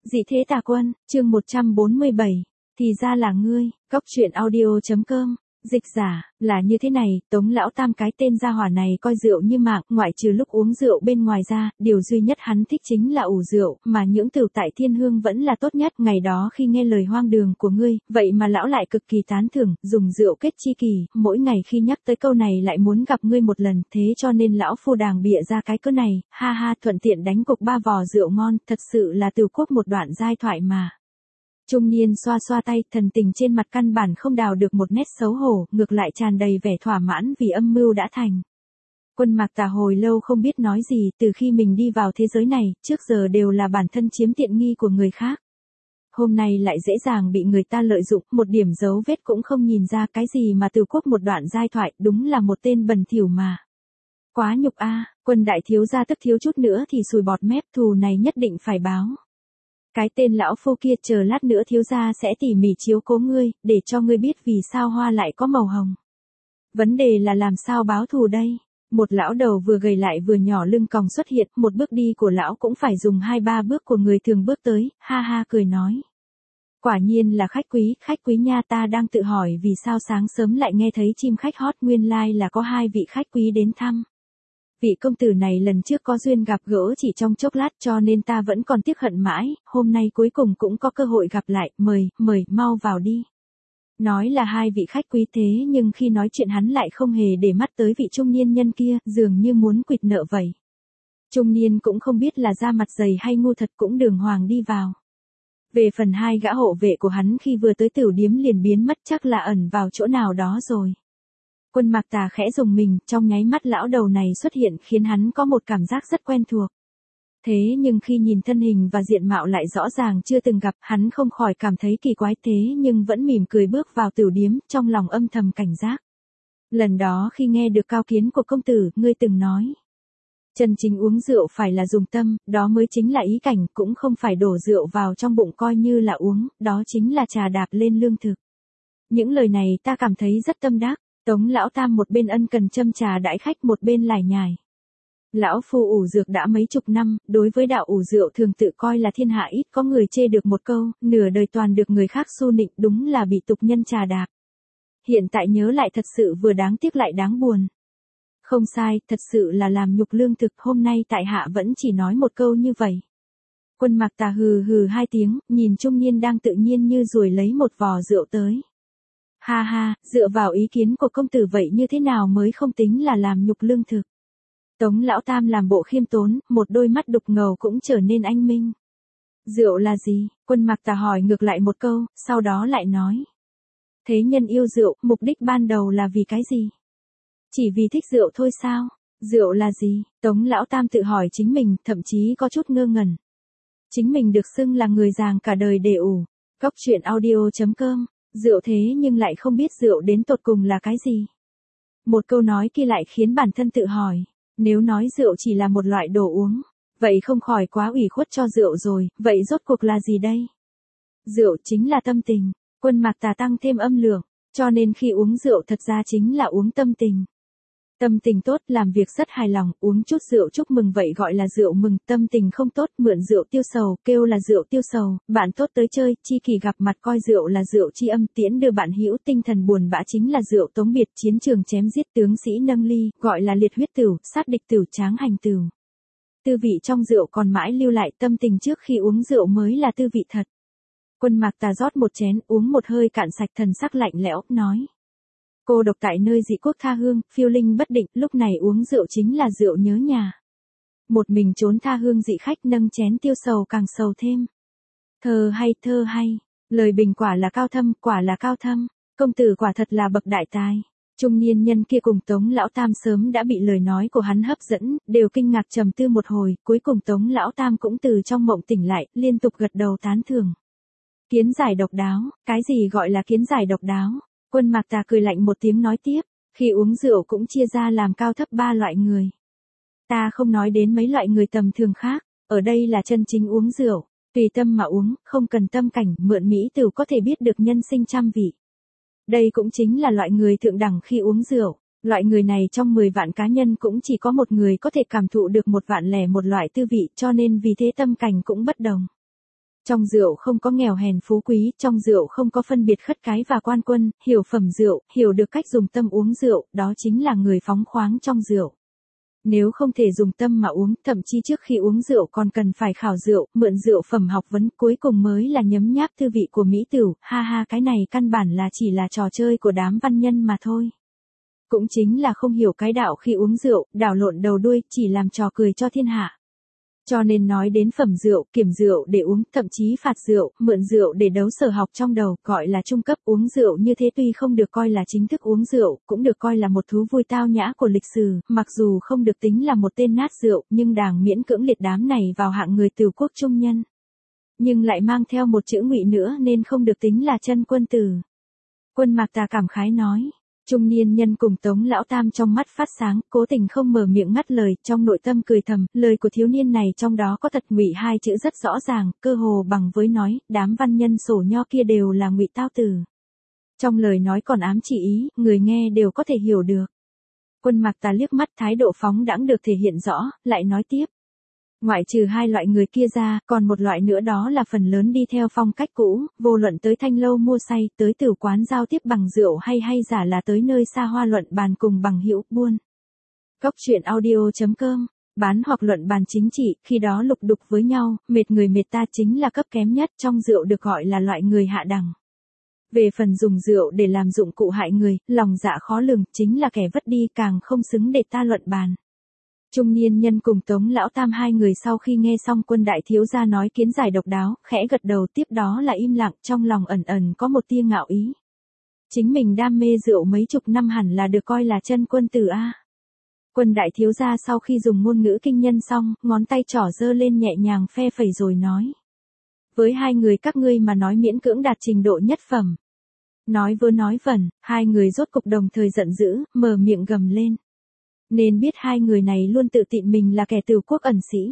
Dị thế tà quân, chương 147, thì ra là ngươi, Cóc truyện audio.com, dịch giả, là như thế này, Tống lão tam cái tên gia hỏa này coi rượu như mạng, ngoại trừ lúc uống rượu bên ngoài ra, điều duy nhất hắn thích chính là ủ rượu, mà những tửu tại thiên hương vẫn là tốt nhất, ngày đó khi nghe lời hoang đường của ngươi, vậy mà lão lại cực kỳ tán thưởng, dùng rượu kết chi kỳ, mỗi ngày khi nhắc tới câu này lại muốn gặp ngươi một lần, thế cho nên lão phu đàng bịa ra cái cớ này, ha ha, thuận tiện đánh cục 3 vò rượu ngon, thật sự là từ quốc một đoạn giai thoại mà. Trung niên xoa xoa tay, thần tình trên mặt căn bản không đào được một nét xấu hổ, ngược lại tràn đầy vẻ thỏa mãn vì âm mưu đã thành. Quân Mạc Tà hồi lâu không biết nói gì, từ khi mình đi vào thế giới này, trước giờ đều là bản thân chiếm tiện nghi của người khác. Hôm nay lại dễ dàng bị người ta lợi dụng, một điểm dấu vết cũng không nhìn ra cái gì mà từ quốc một đoạn giai thoại, đúng là một tên bần thỉu mà. Quá nhục a, Quân đại thiếu gia tức thiếu chút nữa thì sùi bọt mép, thù này nhất định phải báo. Cái tên lão phu kia chờ lát nữa thiếu gia sẽ tỉ mỉ chiếu cố ngươi, để cho ngươi biết vì sao hoa lại có màu hồng. Vấn đề là làm sao báo thù đây? Một lão đầu vừa gầy lại vừa nhỏ lưng còng xuất hiện, một bước đi của lão cũng phải dùng 2-3 bước của người thường bước tới, ha ha cười nói. Quả nhiên là khách quý nha, ta đang tự hỏi vì sao sáng sớm lại nghe thấy chim khách hót, nguyên lai là có 2 vị khách quý đến thăm. Vị công tử này lần trước có duyên gặp gỡ chỉ trong chốc lát cho nên ta vẫn còn tiếc hận mãi, hôm nay cuối cùng cũng có cơ hội gặp lại, mời, mau vào đi. Nói là 2 vị khách quý thế nhưng khi nói chuyện hắn lại không hề để mắt tới vị trung niên nhân kia, dường như muốn quỵt nợ vậy. Trung niên cũng không biết là da mặt dày hay ngu thật cũng đường hoàng đi vào. Về phần 2 gã hộ vệ của hắn khi vừa tới tửu điếm liền biến mất, chắc là ẩn vào chỗ nào đó rồi. Quân Mạc Tà khẽ rùng mình, trong nháy mắt lão đầu này xuất hiện khiến hắn có một cảm giác rất quen thuộc. Thế nhưng khi nhìn thân hình và diện mạo lại rõ ràng chưa từng gặp, hắn không khỏi cảm thấy kỳ quái, thế nhưng vẫn mỉm cười bước vào tửu điếm, trong lòng âm thầm cảnh giác. Lần đó khi nghe được cao kiến của công tử, ngươi từng nói. Chân chính uống rượu phải là dùng tâm, đó mới chính là ý cảnh, cũng không phải đổ rượu vào trong bụng coi như là uống, đó chính là trà đạp lên lương thực. Những lời này ta cảm thấy rất tâm đắc. Tống lão tam một bên ân cần châm trà đãi khách, một bên lải nhải. Lão phu ủ dược đã mấy chục năm, đối với đạo ủ rượu thường tự coi là thiên hạ ít có người chê được một câu, nửa đời toàn được người khác xu nịnh, đúng là bị tục nhân trà đạp. Hiện tại nhớ lại thật sự vừa đáng tiếc lại đáng buồn. Không sai, thật sự là làm nhục lương thực, hôm nay tại hạ vẫn chỉ nói một câu như vậy. Quân Mạc Tà hừ hừ 2 tiếng, nhìn trung niên đang tự nhiên như ruồi lấy một vò rượu tới. Ha ha, dựa vào ý kiến của công tử vậy như thế nào mới không tính là làm nhục lương thực. Tống lão tam làm bộ khiêm tốn, một đôi mắt đục ngầu cũng trở nên anh minh. Rượu là gì? Quân Mạc Tà hỏi ngược lại một câu, sau đó lại nói. Thế nhân yêu rượu, mục đích ban đầu là vì cái gì? Chỉ vì thích rượu thôi sao? Rượu là gì? Tống lão tam tự hỏi chính mình, thậm chí có chút ngơ ngẩn. Chính mình được xưng là người giàng cả đời để ủ. Cóc truyện audio.com. Rượu thế nhưng lại không biết rượu đến tột cùng là cái gì. Một câu nói kia lại khiến bản thân tự hỏi, nếu nói rượu chỉ là một loại đồ uống, vậy không khỏi quá ủy khuất cho rượu rồi, vậy rốt cuộc là gì đây? Rượu chính là tâm tình, Quân Mạc Tà tăng thêm âm lượng, cho nên khi uống rượu thật ra chính là uống tâm tình. Tâm tình tốt, làm việc rất hài lòng, uống chút rượu chúc mừng vậy gọi là rượu mừng, tâm tình không tốt, mượn rượu tiêu sầu, kêu là rượu tiêu sầu, bạn tốt tới chơi, chi kỷ gặp mặt coi rượu là rượu tri âm, tiễn đưa bạn hữu, tinh thần buồn bã chính là rượu tống biệt, chiến trường chém giết tướng sĩ nâng ly, gọi là liệt huyết tửu, sát địch tửu, tráng hành tửu. Tư vị trong rượu còn mãi lưu lại, tâm tình trước khi uống rượu mới là tư vị thật. Quân Mạc Tà rót một chén, uống một hơi cạn sạch, thần sắc lạnh lẽo, nói. Cô độc tại nơi dị quốc tha hương, phiêu linh bất định, lúc này uống rượu chính là rượu nhớ nhà. Một mình trốn tha hương dị khách nâng chén tiêu sầu càng sầu thêm. Thơ hay, lời bình quả là cao thâm, công tử quả thật là bậc đại tài. Trung niên nhân kia cùng Tống lão tam sớm đã bị lời nói của hắn hấp dẫn, đều kinh ngạc trầm tư một hồi, cuối cùng Tống lão tam cũng từ trong mộng tỉnh lại, liên tục gật đầu tán thưởng. Kiến giải độc đáo, cái gì gọi là kiến giải độc đáo? Quân Mạc Tà cười lạnh một tiếng nói tiếp, khi uống rượu cũng chia ra làm cao thấp 3 loại người. Ta không nói đến mấy loại người tầm thường khác, ở đây là chân chính uống rượu, tùy tâm mà uống, không cần tâm cảnh, mượn mỹ tửu có thể biết được nhân sinh trăm vị. Đây cũng chính là loại người thượng đẳng khi uống rượu, loại người này trong 10 vạn cá nhân cũng chỉ có một người có thể cảm thụ được 1 vạn lẻ một loại tư vị, cho nên vì thế tâm cảnh cũng bất đồng. Trong rượu không có nghèo hèn phú quý, trong rượu không có phân biệt khất cái và quan quân, hiểu phẩm rượu, hiểu được cách dùng tâm uống rượu, đó chính là người phóng khoáng trong rượu. Nếu không thể dùng tâm mà uống, thậm chí trước khi uống rượu còn cần phải khảo rượu, mượn rượu phẩm học vấn, cuối cùng mới là nhấm nháp thư vị của mỹ tửu, ha ha, cái này căn bản là chỉ là trò chơi của đám văn nhân mà thôi. Cũng chính là không hiểu cái đạo khi uống rượu, đảo lộn đầu đuôi, chỉ làm trò cười cho thiên hạ. Cho nên nói đến phẩm rượu, kiểm rượu để uống, thậm chí phạt rượu, mượn rượu để đấu sở học trong đầu, gọi là trung cấp. Uống rượu như thế tuy không được coi là chính thức uống rượu, cũng được coi là một thú vui tao nhã của lịch sử, mặc dù không được tính là một tên nát rượu, nhưng đàng miễn cưỡng liệt đám này vào hạng người tửu quốc trung nhân. Nhưng lại mang theo một chữ ngụy nữa nên không được tính là chân quân tử. Quân Mạc Tà cảm khái nói. Trung niên nhân cùng Tống Lão Tam trong mắt phát sáng, cố tình không mở miệng ngắt lời, trong nội tâm cười thầm, lời của thiếu niên này trong đó có thật ngụy hai chữ rất rõ ràng, cơ hồ bằng với nói, đám văn nhân sổ nho kia đều là ngụy tao tử. Trong lời nói còn ám chỉ ý, người nghe đều có thể hiểu được. Quân Mạc Tà liếc mắt, thái độ phóng đãng được thể hiện rõ, lại nói tiếp. Ngoại trừ hai loại người kia ra, còn một loại nữa đó là phần lớn đi theo phong cách cũ, vô luận tới thanh lâu mua say, tới tử quán giao tiếp bằng rượu hay giả là tới nơi xa hoa luận bàn cùng bằng hữu buôn. Góc truyện audio.com, bán hoặc luận bàn chính trị, khi đó lục đục với nhau, mệt người mệt ta chính là cấp kém nhất, trong rượu được gọi là loại người hạ đẳng. Về phần dùng rượu để làm dụng cụ hại người, lòng dạ khó lường, chính là kẻ vất đi càng không xứng để ta luận bàn. Trung niên nhân cùng Tống Lão Tam hai người sau khi nghe xong Quân đại thiếu gia nói kiến giải độc đáo, khẽ gật đầu, tiếp đó là im lặng, trong lòng ẩn ẩn có một tia ngạo ý. Chính mình đam mê rượu mấy chục năm hẳn là được coi là chân quân tử a. Quân đại thiếu gia sau khi dùng ngôn ngữ kinh nhân xong, ngón tay trỏ giơ lên nhẹ nhàng phe phẩy rồi nói. Với hai người các ngươi mà nói miễn cưỡng đạt trình độ nhất phẩm. Nói vớ nói vẩn, hai người rốt cục đồng thời giận dữ, mở miệng gầm lên. Nên biết hai người này luôn tự tịnh mình là kẻ tửu quốc ẩn sĩ.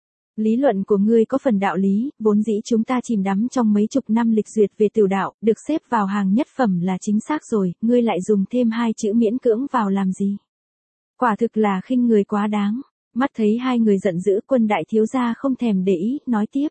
Lý luận của ngươi có phần đạo lý, vốn dĩ chúng ta chìm đắm trong mấy chục năm lịch duyệt về tửu đạo, được xếp vào hàng nhất phẩm là chính xác rồi, ngươi lại dùng thêm hai chữ miễn cưỡng vào làm gì? Quả thực là khinh người quá đáng. Mắt thấy hai người giận dữ, Quân đại thiếu gia không thèm để ý, nói tiếp.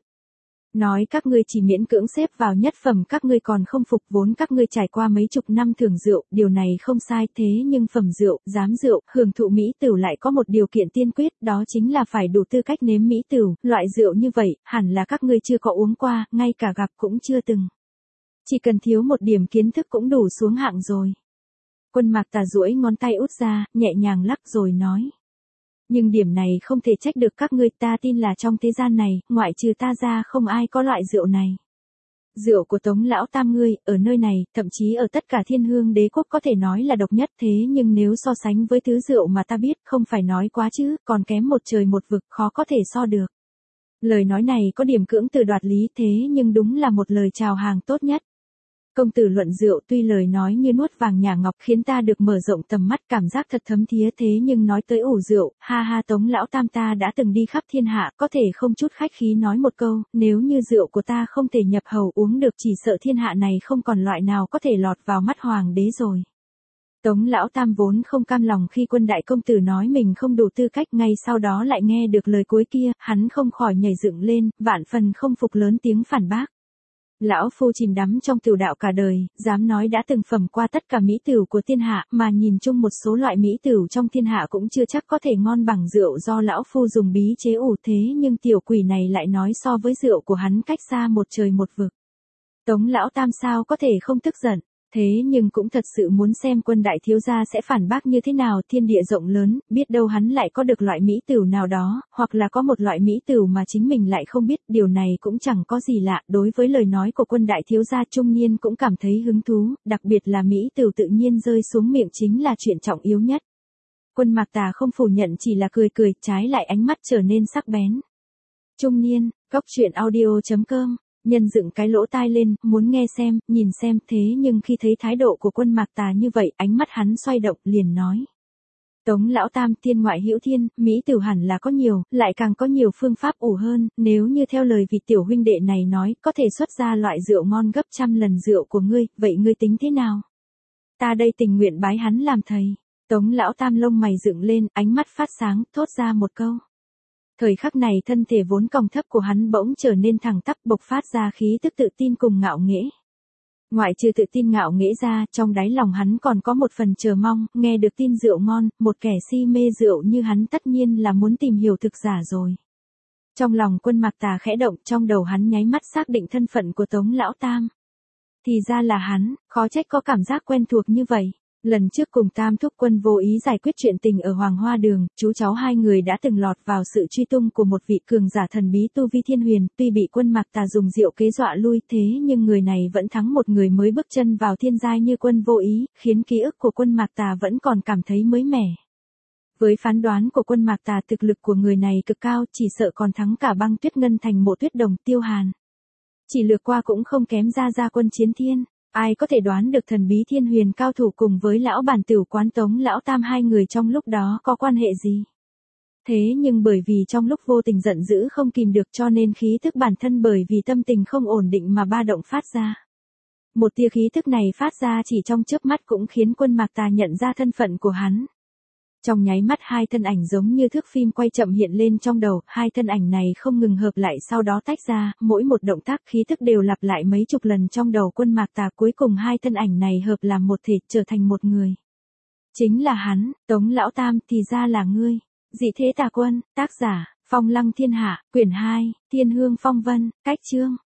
Nói các ngươi chỉ miễn cưỡng xếp vào nhất phẩm, các ngươi còn không phục, vốn các ngươi trải qua mấy chục năm thưởng rượu, điều này không sai, thế nhưng phẩm rượu, giám rượu, hưởng thụ mỹ tửu lại có một điều kiện tiên quyết, đó chính là phải đủ tư cách nếm mỹ tửu, loại rượu như vậy, hẳn là các ngươi chưa có uống qua, ngay cả gặp cũng chưa từng. Chỉ cần thiếu một điểm kiến thức cũng đủ xuống hạng rồi. Quân Mạc Tà duỗi ngón tay út ra, nhẹ nhàng lắc rồi nói. Nhưng điểm này không thể trách được các ngươi, ta tin là trong thế gian này, ngoại trừ ta ra không ai có loại rượu này. Rượu của Tống Lão Tam ngươi, ở nơi này, thậm chí ở tất cả Thiên Hương Đế quốc có thể nói là độc nhất, thế nhưng nếu so sánh với thứ rượu mà ta biết, không phải nói quá chứ, còn kém một trời một vực, khó có thể so được. Lời nói này có điểm cưỡng từ đoạt lý, thế nhưng đúng là một lời chào hàng tốt nhất. Công tử luận rượu tuy lời nói như nuốt vàng nhả ngọc khiến ta được mở rộng tầm mắt, cảm giác thật thấm thía, thế nhưng nói tới ủ rượu, ha ha, Tống Lão Tam ta đã từng đi khắp thiên hạ, có thể không chút khách khí nói một câu, nếu như rượu của ta không thể nhập hầu uống được, chỉ sợ thiên hạ này không còn loại nào có thể lọt vào mắt hoàng đế rồi. Tống Lão Tam vốn không cam lòng khi Quân đại công tử nói mình không đủ tư cách, ngay sau đó lại nghe được lời cuối kia, hắn không khỏi nhảy dựng lên, vạn phần không phục, lớn tiếng phản bác. Lão phu chìm đắm trong tửu đạo cả đời, dám nói đã từng phẩm qua tất cả mỹ tửu của thiên hạ, mà nhìn chung một số loại mỹ tửu trong thiên hạ cũng chưa chắc có thể ngon bằng rượu do lão phu dùng bí chế ủ, thế nhưng tiểu quỷ này lại nói so với rượu của hắn cách xa một trời một vực. Tống Lão Tam sao có thể không tức giận, thế nhưng cũng thật sự muốn xem Quân đại thiếu gia sẽ phản bác như thế nào, thiên địa rộng lớn, biết đâu hắn lại có được loại mỹ tửu nào đó, hoặc là có một loại mỹ tửu mà chính mình lại không biết, điều này cũng chẳng có gì lạ. Đối với lời nói của Quân đại thiếu gia, trung niên cũng cảm thấy hứng thú, đặc biệt là mỹ tửu tự nhiên rơi xuống miệng chính là chuyện trọng yếu nhất. Quân Mạc Tà không phủ nhận, chỉ là cười cười, trái lại ánh mắt trở nên sắc bén. Trung niên, góc truyện audio.com. Nhân dựng cái lỗ tai lên, muốn nghe xem, nhìn xem, thế nhưng khi thấy thái độ của Quân Mạc Tà như vậy, ánh mắt hắn xoay động, liền nói. Tống Lão Tam, thiên ngoại hữu thiên, mỹ tửu hẳn là có nhiều, lại càng có nhiều phương pháp ủ hơn, nếu như theo lời vị tiểu huynh đệ này nói, có thể xuất ra loại rượu ngon gấp trăm lần rượu của ngươi, vậy ngươi tính thế nào? Ta đây tình nguyện bái hắn làm thầy. Tống Lão Tam lông mày dựng lên, ánh mắt phát sáng, thốt ra một câu. Thời khắc này thân thể vốn còng thấp của hắn bỗng trở nên thẳng tắp bộc phát ra khí tức tự tin cùng ngạo nghễ. Ngoại trừ tự tin ngạo nghễ ra, trong đáy lòng hắn còn có một phần chờ mong, nghe được tin rượu ngon, một kẻ si mê rượu như hắn tất nhiên là muốn tìm hiểu thực giả rồi. Trong lòng Quân Mạc Tà khẽ động, trong đầu hắn nháy mắt xác định thân phận của Tống Lão Tam. Thì ra là hắn, khó trách có cảm giác quen thuộc như vậy. Lần trước cùng Tam Thúc Quân vô ý giải quyết chuyện tình ở Hoàng Hoa Đường, chú cháu hai người đã từng lọt vào sự truy tung của một vị cường giả thần bí tu vi thiên huyền, tuy bị Quân Mạc Tà dùng rượu kế dọa lui thế nhưng người này vẫn thắng một người mới bước chân vào thiên giai như Quân vô ý, khiến ký ức của Quân Mạc Tà vẫn còn cảm thấy mới mẻ. Với phán đoán của Quân Mạc Tà thực lực của người này cực cao, chỉ sợ còn thắng cả Băng Tuyết Ngân Thành Mộ Tuyết Đồng Tiêu Hàn. Chỉ lược qua cũng không kém ra Quân Chiến Thiên. Ai có thể đoán được thần bí thiên huyền cao thủ cùng với lão bản tửu quán Tống Lão Tam hai người trong lúc đó có quan hệ gì? Thế nhưng bởi vì trong lúc vô tình giận dữ không kìm được cho nên khí thức bản thân bởi vì tâm tình không ổn định mà ba động phát ra. Một tia khí thức này phát ra chỉ trong chớp mắt cũng khiến Quân Mạc Tà nhận ra thân phận của hắn. Trong nháy mắt hai thân ảnh giống như thước phim quay chậm hiện lên trong đầu, hai thân ảnh này không ngừng hợp lại sau đó tách ra, mỗi một động tác khí thức đều lặp lại mấy chục lần trong đầu Quân Mạc Tà, cuối cùng hai thân ảnh này hợp làm một thể trở thành một người. Chính là hắn, Tống Lão Tam, thì ra là ngươi. Dị Thế Tà Quân, tác giả, Phong Lăng Thiên Hạ, quyển 2, Thiên Hương Phong Vân, cách chương.